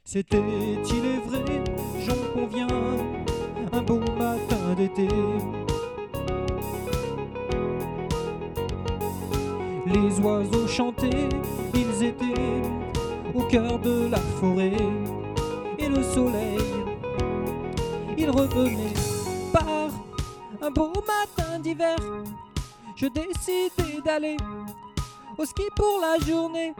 C'était-il est vrai, j'en conviens, un beau matin d'été. Les oiseaux chantaient, ils étaient au cœur de la forêt. Et le soleil, il revenait par un beau matin d'hiver. Je décidai d'aller au ski pour la journée.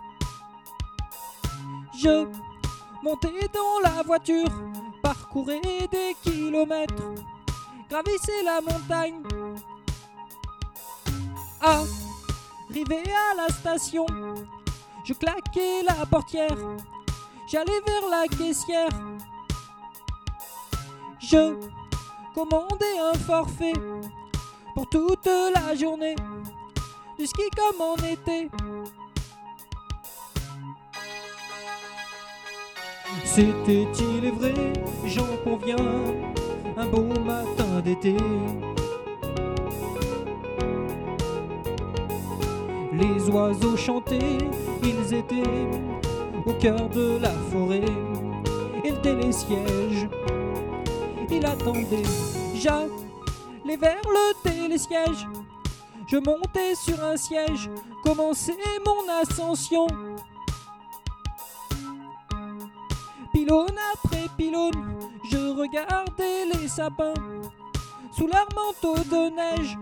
Je montais dans la voiture, parcourais des kilomètres, gravissais la montagne. Arrivé à la station, je claquais la portière, j'allais vers la caissière. Je commandais un forfait pour toute la journée, du ski comme en été. C'était-il est vrai, j'en conviens, un beau matin d'été. Les oiseaux chantaient, ils étaient au cœur de la forêt. Et le télésiège, il attendait. J'allais vers le télésiège, je montais sur un siège, commençait mon ascension. Pylône après pylône, je regardais les sapins sous leur manteau de neige.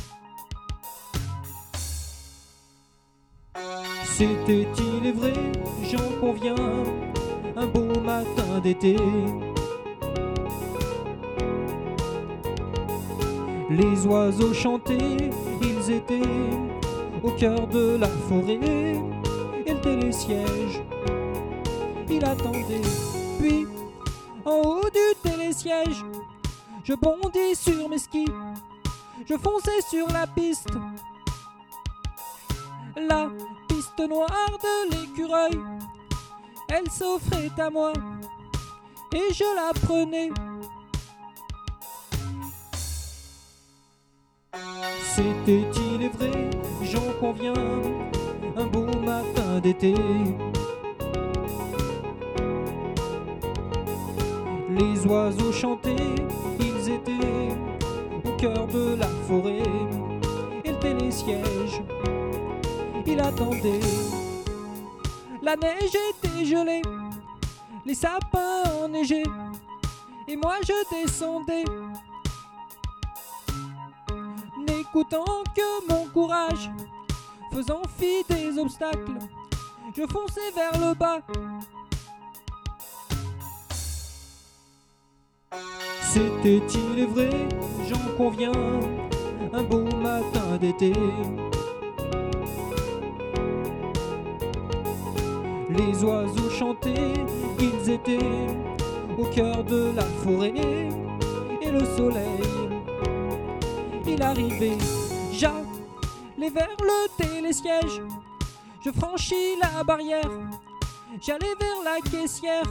C'était-il est vrai, j'en conviens, un beau matin d'été. Les oiseaux chantaient, ils étaient au cœur de la forêt. Et le télésiège, il attendait. Puis, en haut du télésiège, je bondis sur mes skis, je fonçais sur la piste. La piste noire de l'écureuil, elle s'offrait à moi, et je la prenais. C'était-il est vrai, j'en conviens, un beau matin d'été. Les oiseaux chantaient, ils étaient au cœur de la forêt. Et le télésiège, il attendait. La neige était gelée, les sapins enneigeaient, et moi je descendais, n'écoutant que mon courage, faisant fi des obstacles, je fonçais vers le bas. C'était-il est vrai, j'en conviens, un beau matin d'été. Les oiseaux chantaient, ils étaient au cœur de la forêt. Et le soleil, il arrivait. J'allais vers le télésiège, je franchis la barrière, j'allais vers la caissière.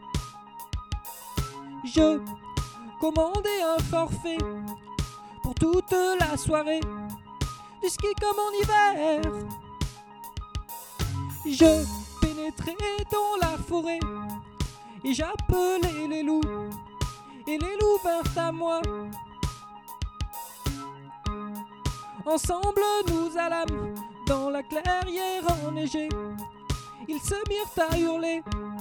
Je commandais un forfait pour toute la soirée, du ski comme en hiver. Je pénétrais dans la forêt et j'appelais les loups, et les loups vinrent à moi. Ensemble nous allâmes dans la clairière enneigée, ils se mirent à hurler.